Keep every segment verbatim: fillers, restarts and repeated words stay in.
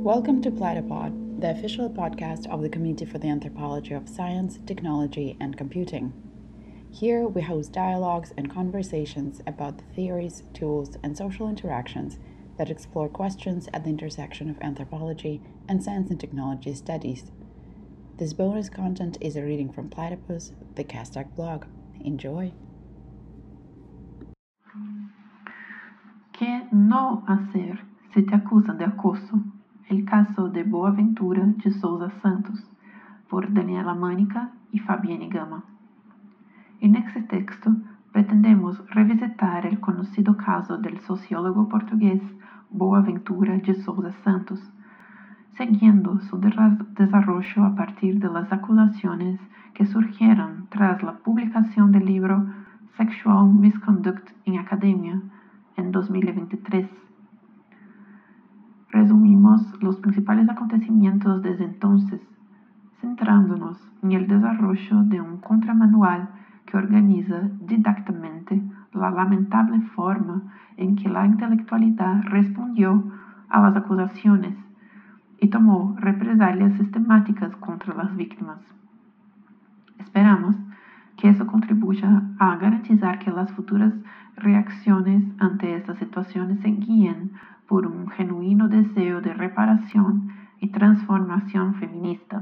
Welcome to Platypod, the official podcast of the Committee for the Anthropology of Science, Technology, and Computing. Here we host dialogues and conversations about the theories, tools, and social interactions that explore questions at the intersection of anthropology and science and technology studies. This bonus content is a reading from Platypus, the Castac blog. Enjoy! ¿Qué no hacer si te acusan de acoso? El caso de Boaventura de Souza Santos, por Daniela Mânica y Fabienne Gama. En este texto pretendemos revisitar el conocido caso del sociólogo portugués Boaventura de Souza Santos, siguiendo su desarrollo a partir de las acusaciones que surgieron tras la publicación del libro Sexual Misconduct in Academia en dos mil veintitrés. Resumimos los principales acontecimientos desde entonces, centrándonos en el desarrollo de un contramanual que organiza didácticamente la lamentable forma en que la intelectualidad respondió a las acusaciones y tomó represalias sistemáticas contra las víctimas. Esperamos que eso contribuya a garantizar que las futuras reacciones ante estas situaciones se guíen por un genuino deseo de reparación y transformación feminista.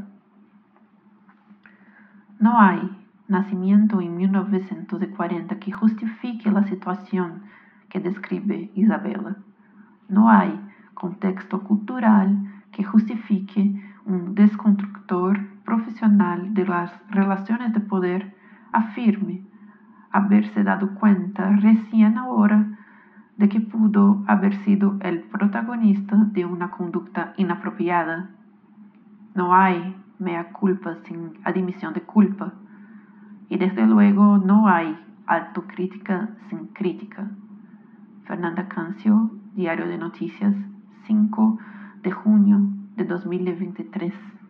No hay nacimiento en mil novecientos cuarenta que justifique la situación que describe Isabela. No hay contexto cultural que justifique un desconstructor profesional de las relaciones de poder afirme haberse dado cuenta recién ahora de que pudo haber sido el protagonista de una conducta inapropiada. No hay mea culpa sin admisión de culpa. Y desde luego no hay autocrítica sin crítica. Fernanda Cancio, Diario de Noticias, cinco de junio de dos mil veintitrés.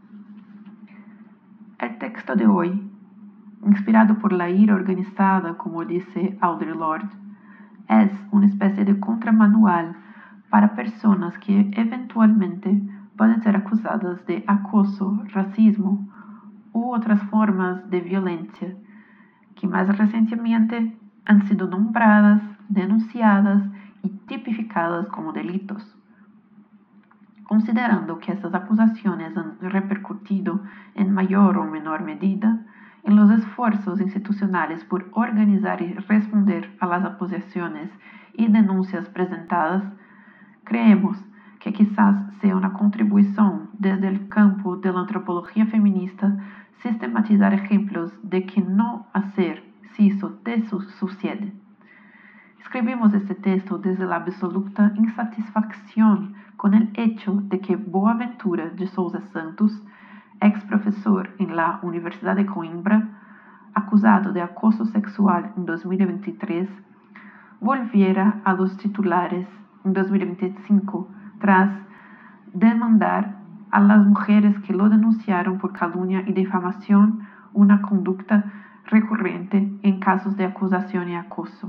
El texto de hoy, inspirado por la ira organizada, como dice Audre Lorde, es una especie de contramanual para personas que eventualmente pueden ser acusadas de acoso, racismo u otras formas de violencia que más recientemente han sido nombradas, denunciadas y tipificadas como delitos. Considerando que estas acusaciones han repercutido en mayor o menor medida en los esfuerzos institucionales por organizar y responder a las acusaciones y denuncias presentadas, creemos que quizás sea una contribución desde el campo de la antropología feminista sistematizar ejemplos de qué no hacer si eso te sucede. Escribimos este texto desde la absoluta insatisfacción con el hecho de que Boaventura de Souza Santos, ex profesor en la Universidad de Coimbra, acusado de acoso sexual en dos mil veintitrés, volviera a los titulares en dos mil veinticinco tras demandar a las mujeres que lo denunciaron por calumnia y difamación, una conducta recurrente en casos de acusación y acoso.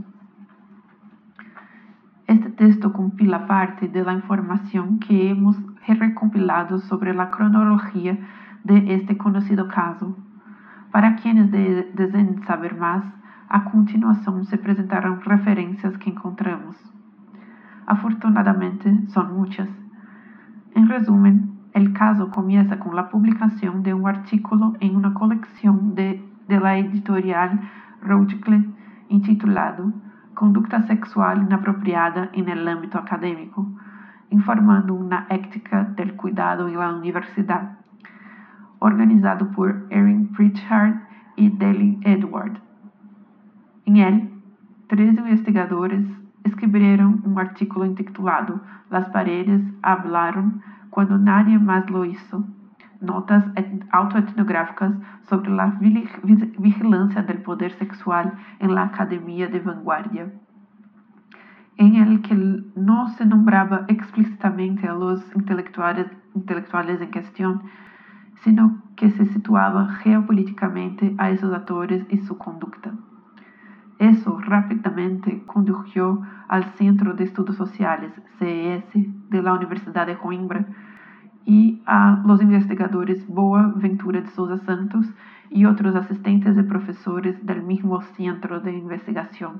Este texto compila parte de la información que hemos recompilado sobre la cronología de este conocido caso. Para quienes de, deseen saber más, a continuación se presentarán referencias que encontramos. Afortunadamente, son muchas. En resumen, el caso comienza con la publicación de un artículo en una colección de, de la editorial Routledge intitulado Conducta sexual inapropiada en el ámbito académico, informando una ética del cuidado en la universidad, organizado por Erin Pritchard y Dale Edward. En él, tres investigadores escribieron un artículo intitulado Las paredes hablaron cuando nadie más lo hizo, notas autoetnográficas sobre la vigilancia del poder sexual en la academia de vanguardia, en el que no se nombraba explícitamente a los intelectuales, intelectuales en cuestión, sino que se situaba geopolíticamente a esos actores y su conducta. Eso rápidamente condujo al Centro de Estudos Sociales, C E S, de la Universidad de Coimbra, y a los investigadores Boaventura de Souza Santos y otros asistentes y profesores del mismo centro de investigación.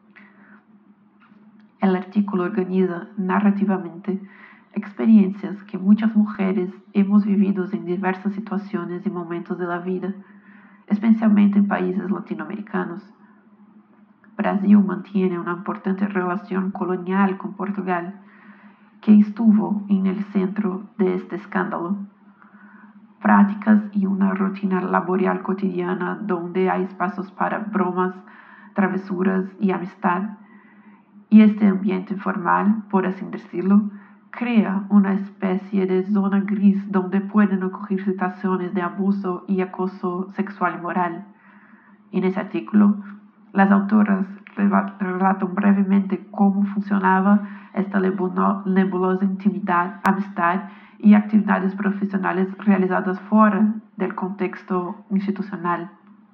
El artículo organiza narrativamente experiencias que muchas mujeres hemos vivido en diversas situaciones y momentos de la vida, especialmente en países latinoamericanos. Brasil mantiene una importante relación colonial con Portugal, que estuvo en el centro de este escándalo. Prácticas y una rutina laboral cotidiana donde hay espacios para bromas, travesuras y amistad, y este ambiente informal, por así decirlo, crea una especie de zona gris donde pueden ocurrir situaciones de abuso y acoso sexual y moral. En ese artículo, las autoras relatan brevemente cómo funcionaba esta nebulosa intimidad, amistad y actividades profesionales realizadas fuera del contexto institucional.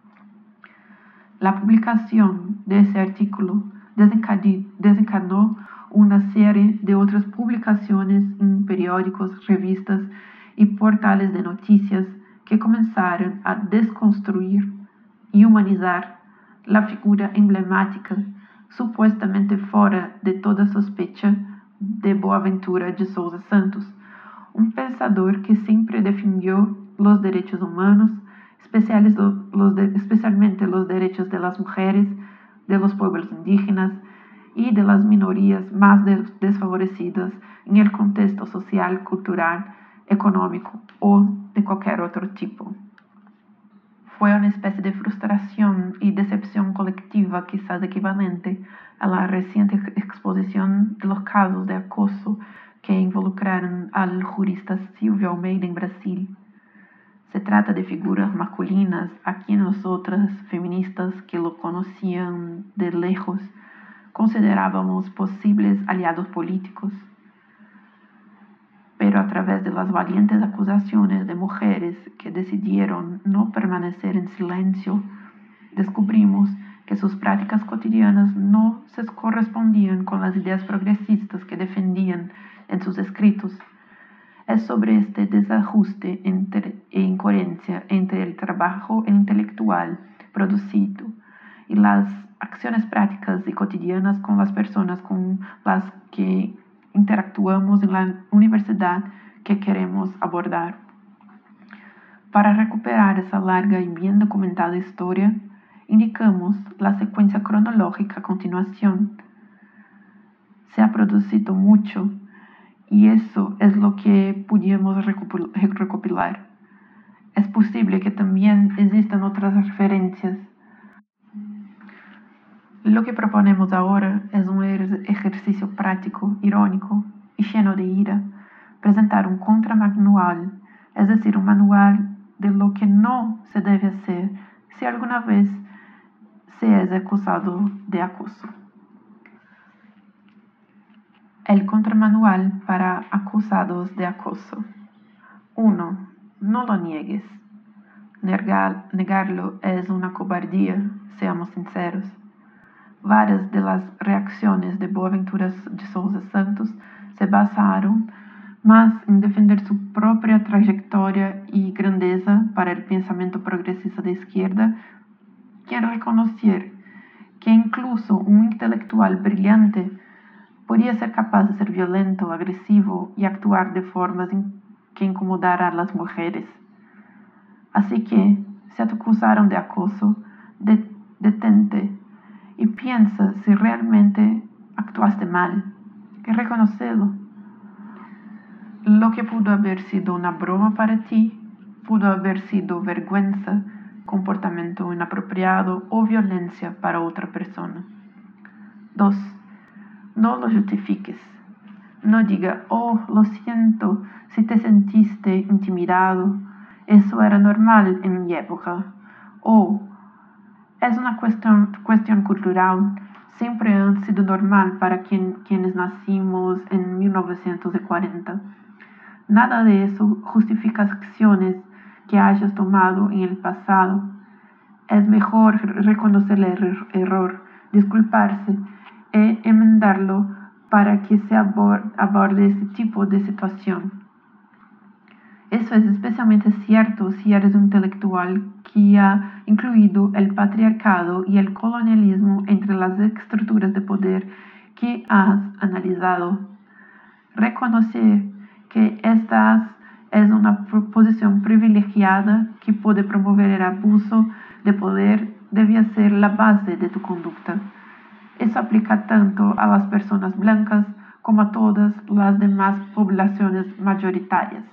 La publicación de ese artículo desencadenó una serie de otras publicaciones en periódicos, revistas y portales de noticias que comenzaron a desconstruir y humanizar la figura emblemática, supuestamente fuera de toda sospecha, de Boaventura de Souza Santos, un pensador que siempre defendió los derechos humanos, los de, especialmente los derechos de las mujeres, de los pueblos indígenas y de las minorías más desfavorecidas en el contexto social, cultural, económico o de cualquier otro tipo. Fue una especie de frustración y decepción colectiva, quizás equivalente a la reciente exposición de los casos de acoso que involucraron al jurista Silvio Almeida en Brasil. Se trata de figuras masculinas a quienes nosotras, feministas que lo conocían de lejos, considerábamos posibles aliados políticos. Pero a través de las valientes acusaciones de mujeres que decidieron no permanecer en silencio, descubrimos que sus prácticas cotidianas no se correspondían con las ideas progresistas que defendían en sus escritos. Es sobre este desajuste e incoherencia entre el trabajo intelectual producido y las acciones prácticas y cotidianas con las personas con las que interactuamos en la universidad que queremos abordar. Para recuperar esa larga y bien documentada historia, indicamos la secuencia cronológica a continuación. Se ha producido mucho y eso es lo que pudimos recopilar. Es posible que también existan otras referencias. Lo que proponemos ahora es un ejercicio práctico, irónico y lleno de ira, presentar un contramanual, es decir, un manual de lo que no se debe hacer si alguna vez se es acusado de acoso. El contramanual para acusados de acoso. uno. No lo niegues. Negar, negarlo es una cobardía, seamos sinceros. Varias de las reacciones de Boaventura de Souza Santos se basaron más en defender su propia trayectoria y grandeza para el pensamiento progresista de izquierda que en reconocer que incluso un intelectual brillante podía ser capaz de ser violento, agresivo y actuar de formas que incomodaran a las mujeres. Así que, si te acusaron de acoso, de, detente y piensa si realmente actuaste mal, y reconócelo. Lo que pudo haber sido una broma para ti, pudo haber sido vergüenza, comportamiento inapropiado o violencia para otra persona. dos. No lo justifiques. No diga, oh, lo siento, si te sentiste intimidado, eso era normal en mi época. O, es una cuestión, cuestión cultural, siempre ha sido normal para quien, quienes nacimos en mil novecientos cuarenta. Nada de eso justifica acciones que hayas tomado en el pasado. Es mejor reconocer el er- error, disculparse e enmendarlo para que se aborde este tipo de situación. Eso es especialmente cierto si eres un intelectual que ha incluido el patriarcado y el colonialismo entre las estructuras de poder que has analizado. Reconocer que esta es una posición privilegiada que puede promover el abuso de poder debía ser la base de tu conducta. Eso aplica tanto a las personas blancas como a todas las demás poblaciones mayoritarias.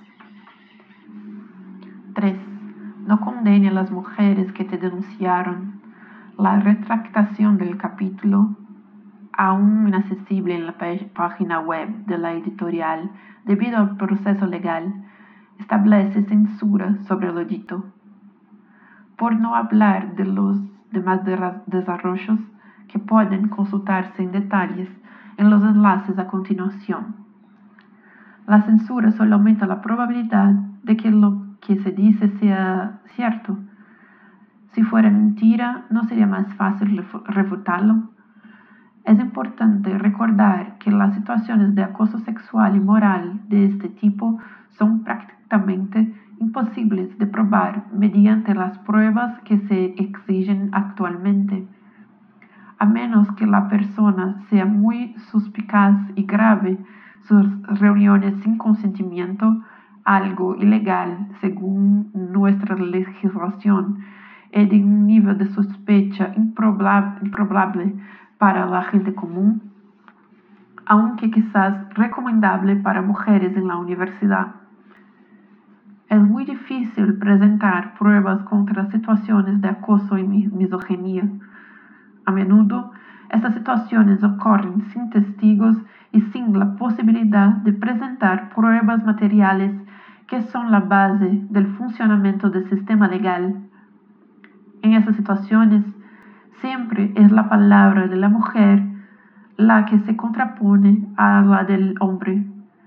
tres. No condene a las mujeres que te denunciaron. La retractación del capítulo, aún inaccesible en la página web de la editorial debido al proceso legal, establece censura sobre lo dito. Por no hablar de los demás desarrollos que pueden consultarse en detalles en los enlaces a continuación. La censura solo aumenta la probabilidad de que lo que se dice sea cierto. Si fuera mentira, ¿no sería más fácil refutarlo? Es importante recordar que las situaciones de acoso sexual y moral de este tipo son prácticamente imposibles de probar mediante las pruebas que se exigen actualmente, a menos que la persona sea muy suspicaz y grave sus reuniones sin consentimiento, algo ilegal según nuestra legislación, y de un nivel de sospecha improbable, improbable para la gente común, aunque quizás recomendable para mujeres en la universidad. Es muy difícil presentar pruebas contra situaciones de acoso y misoginia. A menudo, estas situaciones ocurren sin testigos y sin la posibilidad de presentar pruebas materiales que son la base del funcionamiento del sistema legal. En esas situaciones, siempre es la palabra de la mujer la que se contrapone a la del hombre.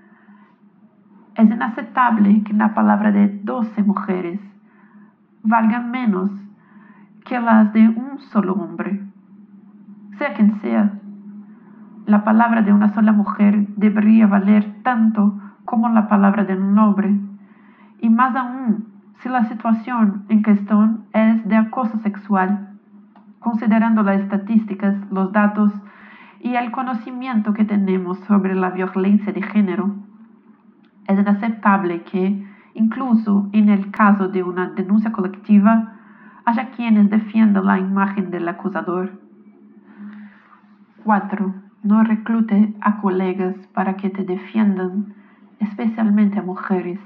Es inaceptable que la palabra de doce mujeres valga menos que las de un solo hombre. Sea quien sea, la palabra de una sola mujer debería valer tanto como la palabra de un hombre, y más aún si la situación en cuestión es de acoso sexual. Considerando las estadísticas, los datos y el conocimiento que tenemos sobre la violencia de género, es inaceptable que, incluso en el caso de una denuncia colectiva, haya quienes defiendan la imagen del acusador. cuatro. No reclute a colegas para que te defiendan, especialmente a mujeres.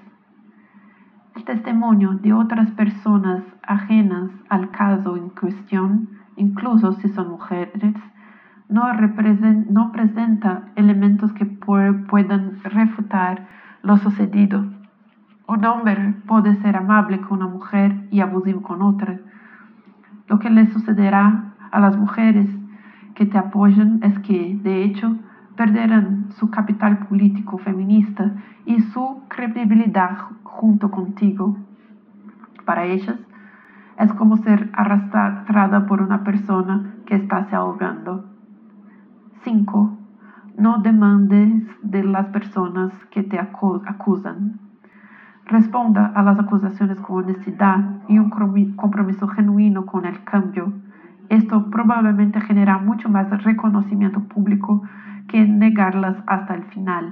El testimonio de otras personas ajenas al caso en cuestión, incluso si son mujeres, no, represent, no presenta elementos que pu- puedan refutar lo sucedido. Un hombre puede ser amable con una mujer y abusivo con otra. Lo que le sucederá a las mujeres que te apoyan es que, de hecho, perderán su capital político feminista y su credibilidad junto contigo. Para ellas, es como ser arrastrada por una persona que está se ahogando. cinco. No demandes de las personas que te acusan. Responda a las acusaciones con honestidad y un compromiso genuino con el cambio. Esto probablemente genera mucho más reconocimiento público que negarlas hasta el final.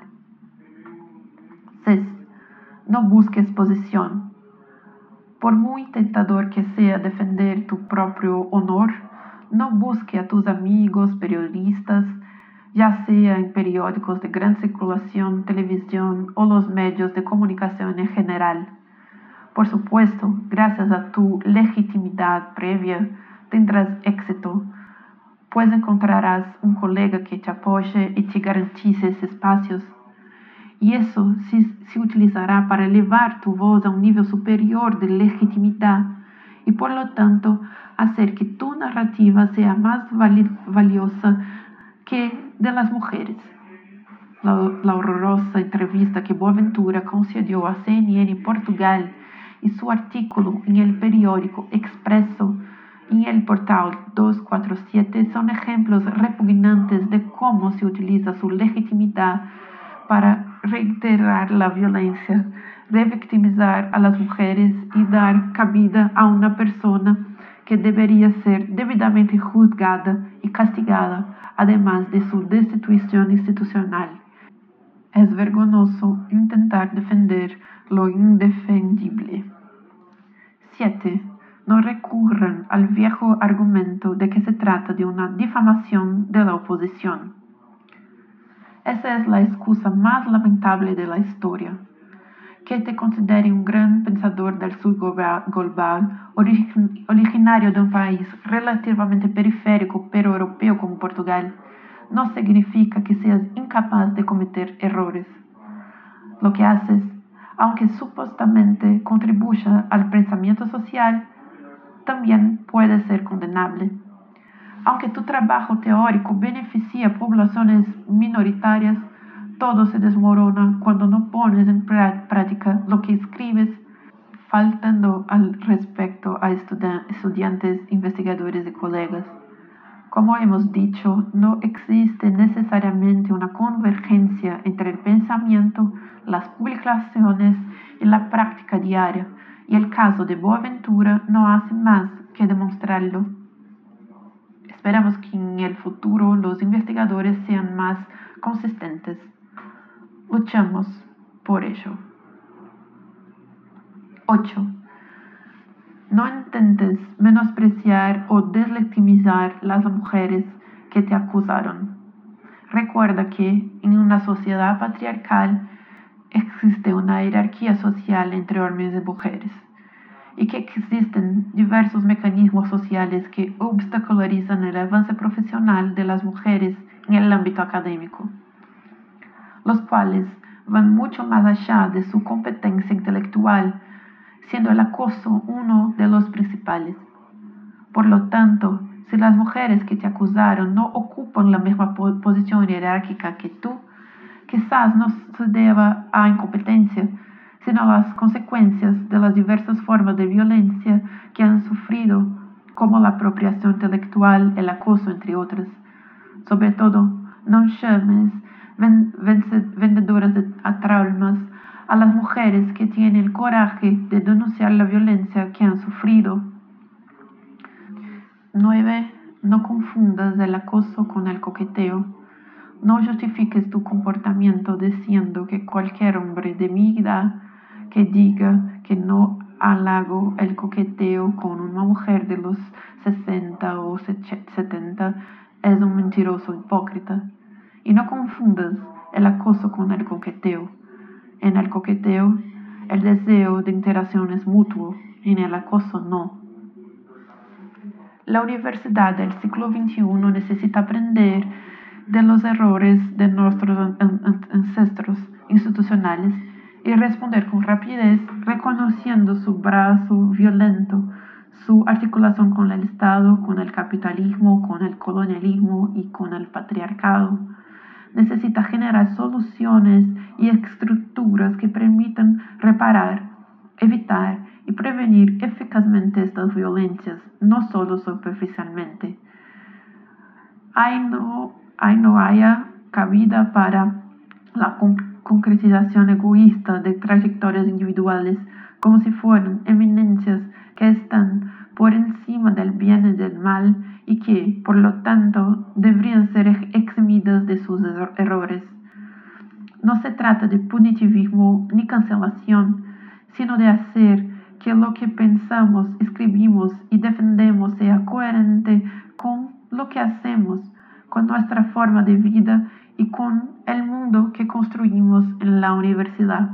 seis. No busques posición. Por muy tentador que sea defender tu propio honor, no busque a tus amigos periodistas, ya sea en periódicos de gran circulación, televisión o los medios de comunicación en general. Por supuesto, gracias a tu legitimidad previa, tendrás éxito, pues encontrarás un colega que te apoye y te garantice esos espacios. Y eso se, se utilizará para elevar tu voz a un nivel superior de legitimidad y por lo tanto hacer que tu narrativa sea más vali- valiosa que de las mujeres. La, la horrorosa entrevista que Boaventura concedió a C N N Portugal y su artículo en el periódico Expresso y en el portal doscientos cuarenta y siete son ejemplos repugnantes de cómo se utiliza su legitimidad para reiterar la violencia revictimizar a las mujeres y dar cabida a una persona que debería ser debidamente juzgada y castigada, además de su destitución institucional. Es vergonzoso intentar defender lo indefendible. siete. No recurran al viejo argumento de que se trata de una difamación de la oposición. Esa es la excusa más lamentable de la historia. Que te considere un gran pensador del sur global, origin, originario de un país relativamente periférico pero europeo como Portugal, no significa que seas incapaz de cometer errores. Lo que haces, aunque supuestamente contribuya al pensamiento social, también puede ser condenable. Aunque tu trabajo teórico beneficia a poblaciones minoritarias, todo se desmorona cuando no pones en práctica lo que escribes, faltando al respecto a estudiantes, investigadores y colegas. Como hemos dicho, no existe necesariamente una convergencia entre el pensamiento, las publicaciones y la práctica diaria, y el caso de Boaventura no hace más que demostrarlo. Esperamos que en el futuro los investigadores sean más consistentes. Luchamos por ello. ocho. No intentes menospreciar o deslegitimizar las mujeres que te acusaron. Recuerda que en una sociedad patriarcal existe una jerarquía social entre hombres y mujeres, y que existen diversos mecanismos sociales que obstaculizan el avance profesional de las mujeres en el ámbito académico, los cuales van mucho más allá de su competencia intelectual, siendo el acoso uno de los principales. Por lo tanto, si las mujeres que te acusaron no ocupan la misma posición jerárquica que tú, quizás no se deba a incompetencia, sino a las consecuencias de las diversas formas de violencia que han sufrido, como la apropiación intelectual, el acoso, entre otras. Sobre todo, no llames vendedoras de traumas a las mujeres que tienen el coraje de denunciar la violencia que han sufrido. nueve. No confundas el acoso con el coqueteo. No justifiques tu comportamiento diciendo que cualquier hombre de mi edad que diga que no halago el coqueteo con una mujer de los sesenta o setenta es un mentiroso hipócrita. Y no confundas el acoso con el coqueteo. En el coqueteo, el deseo de interacción es mutuo, en el acoso no. La universidad del siglo veintiuno necesita aprender de los errores de nuestros ancestros institucionales y responder con rapidez, reconociendo su brazo violento, su articulación con el Estado, con el capitalismo, con el colonialismo y con el patriarcado. Necesita generar soluciones y estructuras que permitan reparar, evitar y prevenir eficazmente estas violencias, no solo superficialmente. Ahí no, ahí no haya cabida para la concretización egoísta de trayectorias individuales como si fueran eminencias que están por encima del bien y del mal y que, por lo tanto, deberían ser eximidas de sus errores. No se trata de punitivismo ni cancelación, sino de hacer que lo que pensamos, escribimos y defendemos sea coherente con lo que hacemos, con nuestra forma de vida y con el mundo que construimos en la universidad.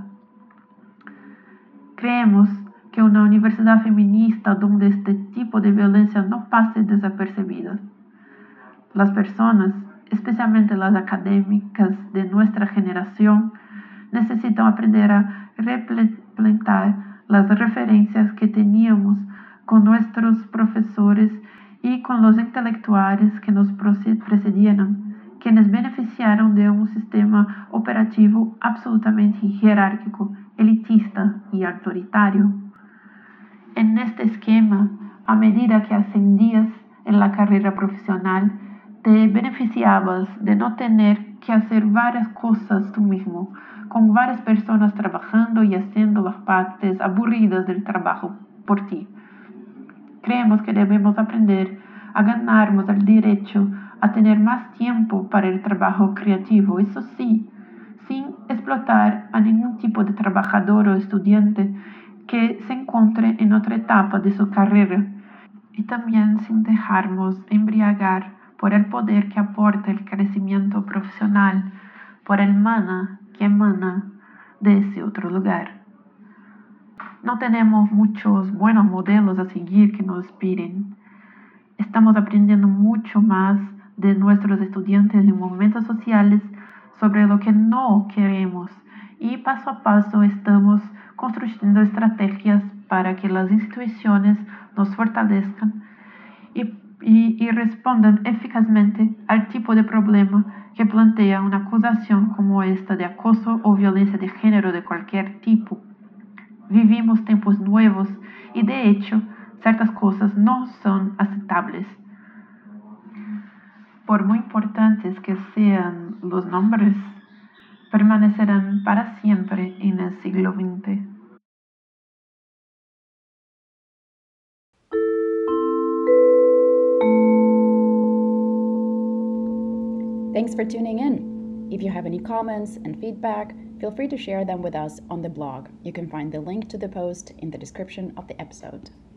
Creemos que una universidad feminista donde este tipo de violencia no pase desapercibida. Las personas, especialmente las académicas de nuestra generación, necesitan aprender a replantear las referencias que teníamos con nuestros profesores y con los intelectuales que nos precedieron, quienes beneficiaron de un sistema operativo absolutamente jerárquico, elitista y autoritario. En este esquema, a medida que ascendías en la carrera profesional, te beneficiabas de no tener que hacer varias cosas tú mismo, con varias personas trabajando y haciendo las partes aburridas del trabajo por ti. Creemos que debemos aprender a ganarnos el derecho a tener más tiempo para el trabajo creativo, eso sí, sin explotar a ningún tipo de trabajador o estudiante que se encuentre en otra etapa de su carrera, y también sin dejarnos embriagar por el poder que aporta el crecimiento profesional, por el mana que emana de ese otro lugar. No tenemos muchos buenos modelos a seguir que nos inspiren. Estamos aprendiendo mucho más de nuestros estudiantes en momentos sociales sobre lo que no queremos, y paso a paso estamos construyendo estrategias para que las instituciones nos fortalezcan y, y, y respondan eficazmente al tipo de problema que plantea una acusación como esta de acoso o violencia de género de cualquier tipo. Vivimos tiempos nuevos y, de hecho, ciertas cosas no son aceptables. Por muy importantes que sean los nombres, permanecerán para siempre en el siglo veinte. Thanks for tuning in. If you have any comments and feedback, feel free to share them with us on the blog. You can find the link to the post in the description of the episode.